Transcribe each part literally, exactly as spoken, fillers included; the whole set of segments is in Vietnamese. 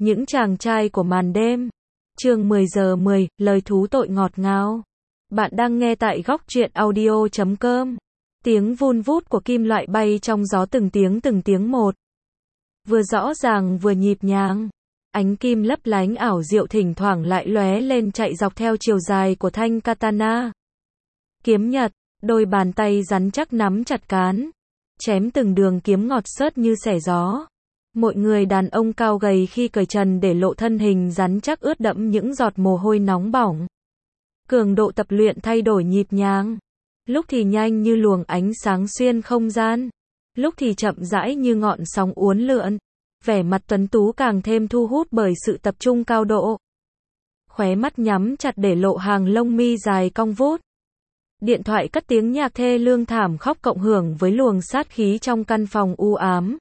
Những chàng trai của màn đêm. Chương mười giờ mười, lời thú tội ngọt ngào. Bạn đang nghe tại góc truyện audio chấm com. Tiếng vun vút của kim loại bay trong gió từng tiếng từng tiếng một. Vừa rõ ràng vừa nhịp nhàng. Ánh kim lấp lánh ảo diệu thỉnh thoảng lại lóe lên chạy dọc theo chiều dài của thanh katana. Kiếm nhật, đôi bàn tay rắn chắc nắm chặt cán. Chém từng đường kiếm ngọt xớt như xẻ gió. Mỗi người đàn ông cao gầy khi cởi trần để lộ thân hình rắn chắc ướt đẫm những giọt mồ hôi nóng bỏng. Cường độ tập luyện thay đổi nhịp nhàng. Lúc thì nhanh như luồng ánh sáng xuyên không gian. Lúc thì chậm rãi như ngọn sóng uốn lượn. Vẻ mặt tuấn tú càng thêm thu hút bởi sự tập trung cao độ. Khóe mắt nhắm chặt để lộ hàng lông mi dài cong vút. Điện thoại cất tiếng nhạc thê lương thảm khóc cộng hưởng với luồng sát khí trong căn phòng u ám.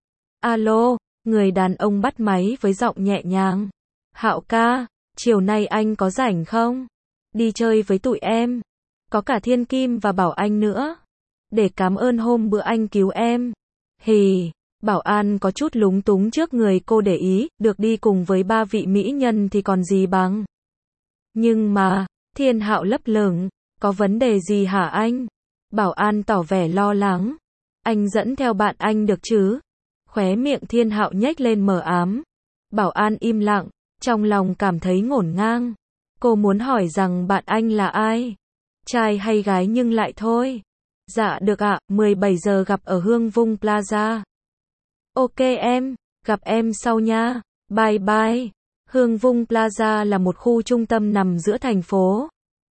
Alo, người đàn ông bắt máy với giọng nhẹ nhàng. Hạo ca, chiều nay anh có rảnh không? Đi chơi với tụi em. Có cả Thiên Kim và Bảo Anh nữa. Để cảm ơn hôm bữa anh cứu em. Hì, Bảo An có chút lúng túng trước người cô để ý, được đi cùng với ba vị mỹ nhân thì còn gì bằng. Nhưng mà, Thiên Hạo lấp lửng, có vấn đề gì hả anh? Bảo An tỏ vẻ lo lắng. Anh dẫn theo bạn anh được chứ? Khóe miệng Thiên Hạo nhếch lên mờ ám. Bảo An im lặng, trong lòng cảm thấy ngổn ngang. Cô muốn hỏi rằng bạn anh là ai? Trai hay gái nhưng lại thôi. Dạ được ạ, mười bảy giờ gặp ở Hương Vung Plaza. Ok em, gặp em sau nha. Bye bye. Hương Vung Plaza là một khu trung tâm nằm giữa thành phố.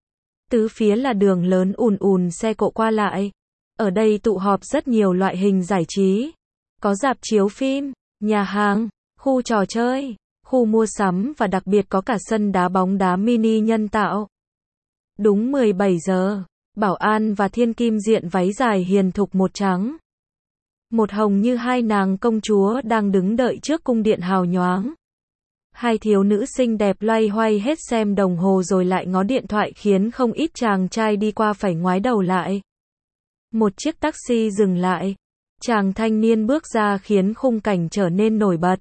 Tứ phía là đường lớn ùn ùn xe cộ qua lại. Ở đây tụ họp rất nhiều loại hình giải trí. Có rạp chiếu phim, nhà hàng, khu trò chơi, khu mua sắm và đặc biệt có cả sân đá bóng đá mini nhân tạo. Đúng mười bảy giờ, Bảo An và Thiên Kim diện váy dài hiền thục một trắng. Một hồng như hai nàng công chúa đang đứng đợi trước cung điện hào nhoáng. Hai thiếu nữ xinh đẹp loay hoay hết xem đồng hồ rồi lại ngó điện thoại khiến không ít chàng trai đi qua phải ngoái đầu lại. Một chiếc taxi dừng lại. Chàng thanh niên bước ra khiến khung cảnh trở nên nổi bật.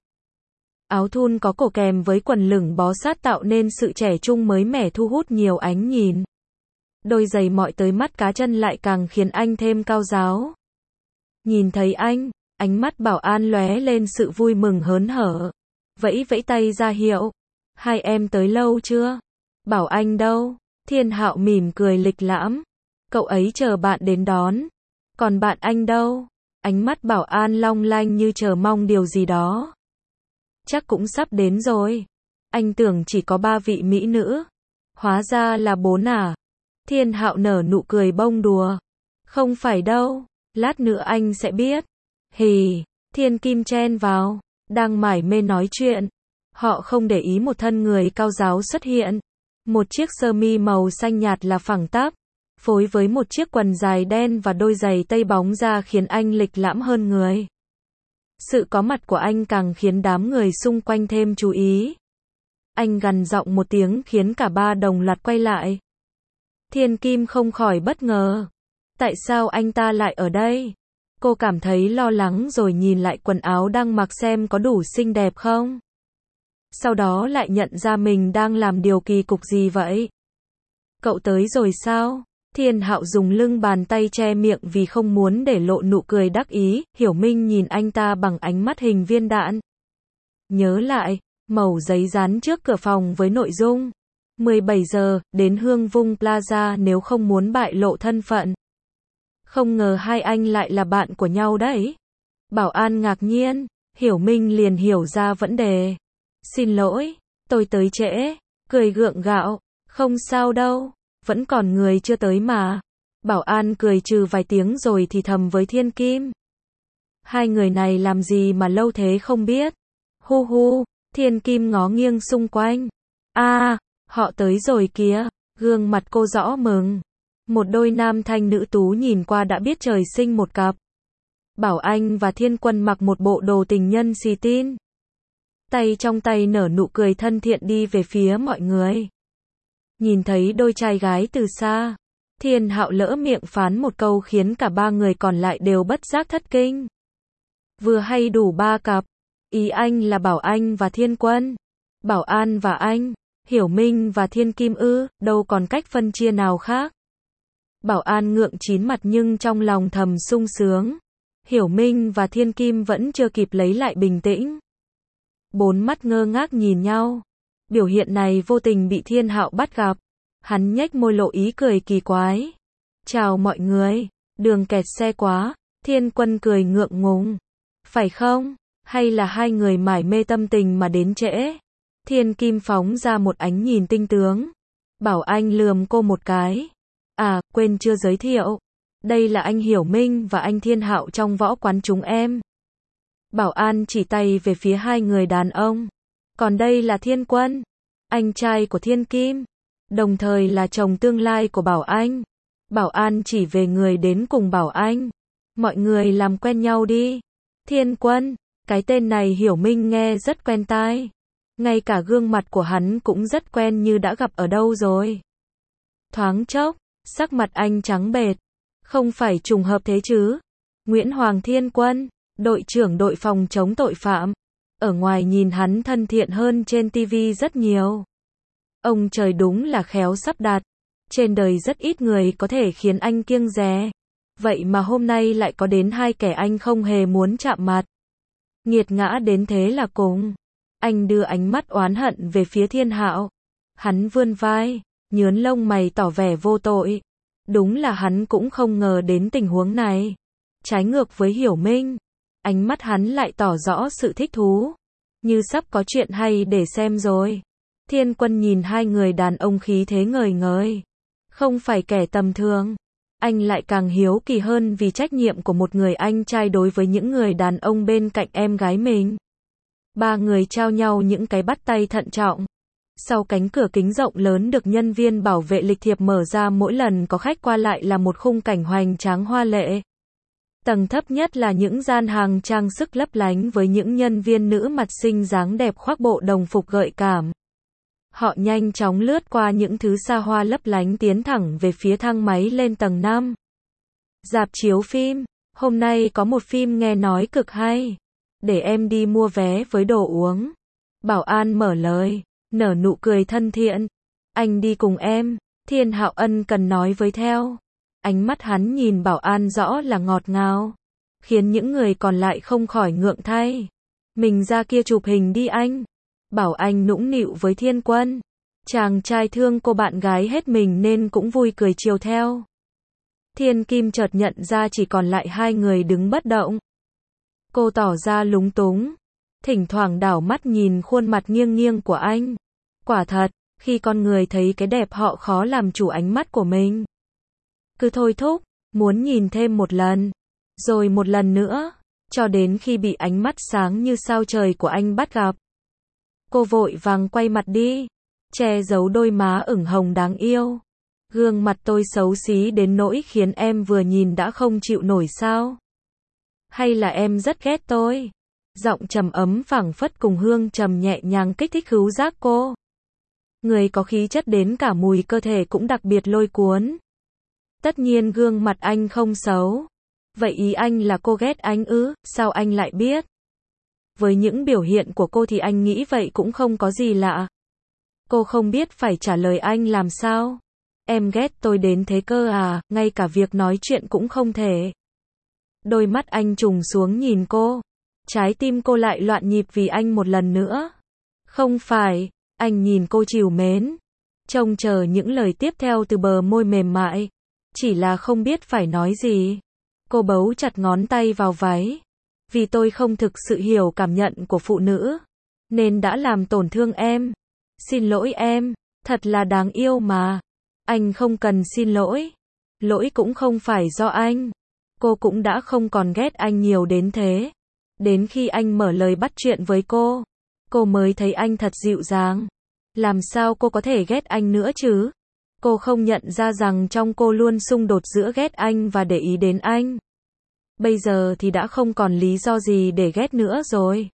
Áo thun có cổ kèm với quần lửng bó sát tạo nên sự trẻ trung mới mẻ thu hút nhiều ánh nhìn. Đôi giày mọi tới mắt cá chân lại càng khiến anh thêm cao ráo. Nhìn thấy anh, ánh mắt Bảo An lóe lên sự vui mừng hớn hở. Vẫy vẫy tay ra hiệu. Hai em tới lâu chưa? Bảo Anh đâu? Thiên Hạo mỉm cười lịch lãm. Cậu ấy chờ bạn đến đón. Còn bạn anh đâu? Ánh mắt Bảo An long lanh như chờ mong điều gì đó. Chắc cũng sắp đến rồi. Anh tưởng chỉ có ba vị mỹ nữ. Hóa ra là bốn à? Thiên Hạo nở nụ cười bông đùa. Không phải đâu, lát nữa anh sẽ biết. Hì, Thiên Kim chen vào, đang mải mê nói chuyện. Họ không để ý một thân người cao ráo xuất hiện. Một chiếc sơ mi màu xanh nhạt là phẳng tắp. Phối với một chiếc quần dài đen và đôi giày tây bóng ra khiến anh lịch lãm hơn người. Sự có mặt của anh càng khiến đám người xung quanh thêm chú ý. Anh gằn giọng một tiếng khiến cả ba đồng loạt quay lại. Thiên Kim không khỏi bất ngờ. Tại sao anh ta lại ở đây? Cô cảm thấy lo lắng rồi nhìn lại quần áo đang mặc xem có đủ xinh đẹp không. Sau đó lại nhận ra mình đang làm điều kỳ cục gì vậy. Cậu tới rồi sao? Thiên Hạo dùng lưng bàn tay che miệng vì không muốn để lộ nụ cười đắc ý. Hiểu Minh nhìn anh ta bằng ánh mắt hình viên đạn. Nhớ lại, mẩu giấy dán trước cửa phòng với nội dung mười bảy giờ, đến Hương Vung Plaza nếu không muốn bại lộ thân phận. Không ngờ hai anh lại là bạn của nhau đấy. Bảo An ngạc nhiên, Hiểu Minh liền hiểu ra vấn đề. Xin lỗi, tôi tới trễ, cười gượng gạo, không sao đâu, vẫn còn người chưa tới mà. Bảo An cười trừ vài tiếng rồi thì thầm với Thiên Kim. Hai người này làm gì mà lâu thế không biết. Hu hu, Thiên Kim ngó nghiêng xung quanh. À, họ tới rồi kìa, gương mặt cô rõ mừng. Một đôi nam thanh nữ tú nhìn qua đã biết trời sinh một cặp. Bảo Anh và Thiên Quân mặc một bộ đồ tình nhân xì tin. Tay trong tay nở nụ cười thân thiện đi về phía mọi người. Nhìn thấy đôi trai gái từ xa, Thiên Hạo lỡ miệng phán một câu khiến cả ba người còn lại đều bất giác thất kinh. Vừa hay đủ ba cặp. Ý anh là Bảo Anh và Thiên Quân. Bảo An và anh. Hiểu Minh và Thiên Kim ư, đâu còn cách phân chia nào khác. Bảo An ngượng chín mặt nhưng trong lòng thầm sung sướng. Hiểu Minh và Thiên Kim vẫn chưa kịp lấy lại bình tĩnh. Bốn mắt ngơ ngác nhìn nhau. Biểu hiện này vô tình bị Thiên Hạo bắt gặp. Hắn nhếch môi lộ ý cười kỳ quái. Chào mọi người, đường kẹt xe quá. Thiên Quân cười ngượng ngùng. Phải không? Hay là hai người mải mê tâm tình mà đến trễ? Thiên Kim phóng ra một ánh nhìn tinh tướng. Bảo Anh lườm cô một cái. À, quên chưa giới thiệu. Đây là anh Hiểu Minh và anh Thiên Hạo trong võ quán chúng em. Bảo An chỉ tay về phía hai người đàn ông. Còn đây là Thiên Quân, anh trai của Thiên Kim, đồng thời là chồng tương lai của Bảo Anh. Bảo An chỉ về người đến cùng Bảo Anh. Mọi người làm quen nhau đi. Thiên Quân, cái tên này Hiểu Minh nghe rất quen tai. Ngay cả gương mặt của hắn cũng rất quen như đã gặp ở đâu rồi. Thoáng chốc, sắc mặt anh trắng bệch. Không phải trùng hợp thế chứ? Nguyễn Hoàng Thiên Quân, đội trưởng đội phòng chống tội phạm. Ở ngoài nhìn hắn thân thiện hơn trên ti vi rất nhiều. Ông trời đúng là khéo sắp đặt. Trên đời rất ít người có thể khiến anh kiêng dè. Vậy mà hôm nay lại có đến hai kẻ anh không hề muốn chạm mặt. Nghiệt ngã đến thế là cùng. Anh đưa ánh mắt oán hận về phía Thiên Hạo. Hắn vươn vai, nhướn lông mày tỏ vẻ vô tội. Đúng là hắn cũng không ngờ đến tình huống này. Trái ngược với Hiểu Minh, ánh mắt hắn lại tỏ rõ sự thích thú. Như sắp có chuyện hay để xem rồi. Thiên Quân nhìn hai người đàn ông khí thế ngời ngời. Không phải kẻ tầm thường. Anh lại càng hiếu kỳ hơn vì trách nhiệm của một người anh trai đối với những người đàn ông bên cạnh em gái mình. Ba người trao nhau những cái bắt tay thận trọng. Sau cánh cửa kính rộng lớn được nhân viên bảo vệ lịch thiệp mở ra mỗi lần có khách qua lại là một khung cảnh hoành tráng hoa lệ. Tầng thấp nhất là những gian hàng trang sức lấp lánh với những nhân viên nữ mặt xinh dáng đẹp khoác bộ đồng phục gợi cảm. Họ nhanh chóng lướt qua những thứ xa hoa lấp lánh tiến thẳng về phía thang máy lên tầng năm. Rạp chiếu phim, hôm nay có một phim nghe nói cực hay. Để em đi mua vé với đồ uống. Bảo An mở lời, nở nụ cười thân thiện. Anh đi cùng em, Thiên Hạo ân cần nói với theo. Ánh mắt hắn nhìn Bảo An rõ là ngọt ngào, khiến những người còn lại không khỏi ngượng thay. Mình ra kia chụp hình đi anh. Bảo Anh nũng nịu với Thiên Quân. Chàng trai thương cô bạn gái hết mình nên cũng vui cười chiều theo. Thiên Kim chợt nhận ra chỉ còn lại hai người đứng bất động. Cô tỏ ra lúng túng, thỉnh thoảng đảo mắt nhìn khuôn mặt nghiêng nghiêng của anh. Quả thật, khi con người thấy cái đẹp họ khó làm chủ ánh mắt của mình. Cứ thôi thúc, muốn nhìn thêm một lần, rồi một lần nữa, cho đến khi bị ánh mắt sáng như sao trời của anh bắt gặp. Cô vội vàng quay mặt đi, che giấu đôi má ửng hồng đáng yêu. Gương mặt tôi xấu xí đến nỗi khiến em vừa nhìn đã không chịu nổi sao? Hay là em rất ghét tôi? Giọng trầm ấm phảng phất cùng hương trầm nhẹ nhàng kích thích khứu giác cô. Người có khí chất đến cả mùi cơ thể cũng đặc biệt lôi cuốn. Tất nhiên gương mặt anh không xấu. Vậy ý anh là cô ghét anh ư? Sao anh lại biết? Với những biểu hiện của cô thì anh nghĩ vậy cũng không có gì lạ. Cô không biết phải trả lời anh làm sao. Em ghét tôi đến thế cơ à, ngay cả việc nói chuyện cũng không thể. Đôi mắt anh trùng xuống nhìn cô. Trái tim cô lại loạn nhịp vì anh một lần nữa. Không phải, anh nhìn cô trìu mến. Trông chờ những lời tiếp theo từ bờ môi mềm mại. Chỉ là không biết phải nói gì. Cô bấu chặt ngón tay vào váy. Vì tôi không thực sự hiểu cảm nhận của phụ nữ. Nên đã làm tổn thương em. Xin lỗi em, thật là đáng yêu mà. Anh không cần xin lỗi. Lỗi cũng không phải do anh. Cô cũng đã không còn ghét anh nhiều đến thế. Đến khi anh mở lời bắt chuyện với cô, cô mới thấy anh thật dịu dàng. Làm sao cô có thể ghét anh nữa chứ? Cô không nhận ra rằng trong cô luôn xung đột giữa ghét anh và để ý đến anh. Bây giờ thì đã không còn lý do gì để ghét nữa rồi.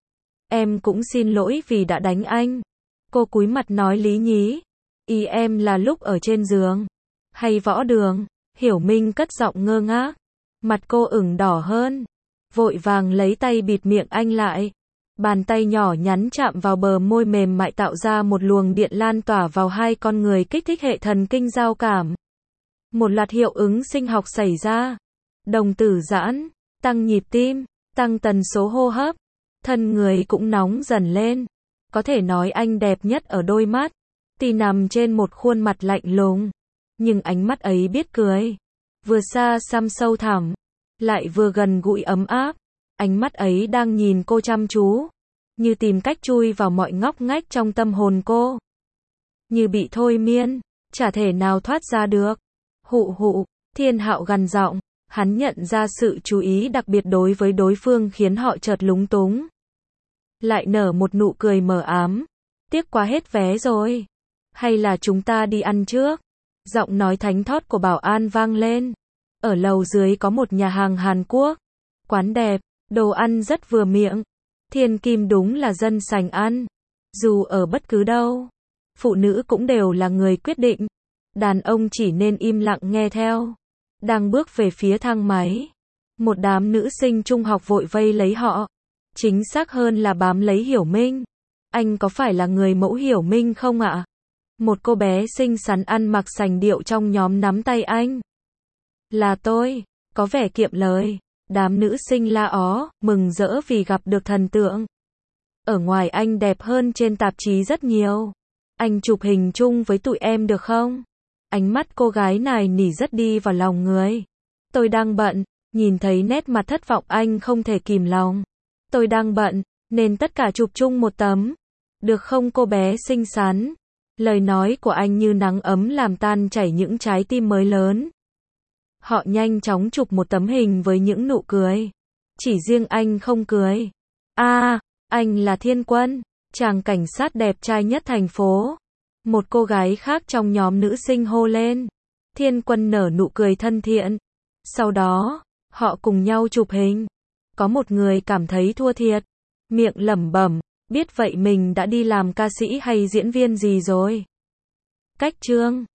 Em cũng xin lỗi vì đã đánh anh. Cô cúi mặt nói lý nhí. Ý em là lúc ở trên giường hay võ đường? Hiểu Minh cất giọng ngơ ngác. Mặt cô ửng đỏ hơn, vội vàng lấy tay bịt miệng anh lại. Bàn tay nhỏ nhắn chạm vào bờ môi mềm mại tạo ra một luồng điện lan tỏa vào hai con người kích thích hệ thần kinh giao cảm. Một loạt hiệu ứng sinh học xảy ra. Đồng tử giãn, tăng nhịp tim, tăng tần số hô hấp. Thân người cũng nóng dần lên. Có thể nói anh đẹp nhất ở đôi mắt. Tì nằm trên một khuôn mặt lạnh lùng. Nhưng ánh mắt ấy biết cười. Vừa xa xăm sâu thẳm. Lại vừa gần gũi ấm áp. Ánh mắt ấy đang nhìn cô chăm chú. Như tìm cách chui vào mọi ngóc ngách trong tâm hồn cô. Như bị thôi miên. Chả thể nào thoát ra được. Hụ hụ. Thiên Hạo gằn giọng. Hắn nhận ra sự chú ý đặc biệt đối với đối phương khiến họ chợt lúng túng. Lại nở một nụ cười mờ ám. Tiếc quá hết vé rồi. Hay là chúng ta đi ăn trước? Giọng nói thánh thót của bảo an vang lên. Ở lầu dưới có một nhà hàng Hàn Quốc. Quán đẹp, đồ ăn rất vừa miệng. Thiên Kim đúng là dân sành ăn. Dù ở bất cứ đâu, phụ nữ cũng đều là người quyết định. Đàn ông chỉ nên im lặng nghe theo. Đang bước về phía thang máy. Một đám nữ sinh trung học vội vây lấy họ. Chính xác hơn là bám lấy Hiểu Minh. Anh có phải là người mẫu Hiểu Minh không ạ? Một cô bé xinh xắn ăn mặc sành điệu trong nhóm nắm tay anh. Là tôi, có vẻ kiệm lời. Đám nữ sinh la ó, mừng rỡ vì gặp được thần tượng. Ở ngoài anh đẹp hơn trên tạp chí rất nhiều. Anh chụp hình chung với tụi em được không? Ánh mắt cô gái này nỉ rất đi vào lòng người. Tôi đang bận, nhìn thấy nét mặt thất vọng anh không thể kìm lòng. Tôi đang bận, nên tất cả chụp chung một tấm. Được không cô bé xinh xắn? Lời nói của anh như nắng ấm làm tan chảy những trái tim mới lớn. Họ nhanh chóng chụp một tấm hình với những nụ cười. Chỉ riêng anh không cười. À, anh là Thiên Quân, chàng cảnh sát đẹp trai nhất thành phố. Một cô gái khác trong nhóm nữ sinh hô lên. Thiên Quân nở nụ cười thân thiện. Sau đó, họ cùng nhau chụp hình. Có một người cảm thấy thua thiệt. Miệng lẩm bẩm, biết vậy mình đã đi làm ca sĩ hay diễn viên gì rồi. Cách chương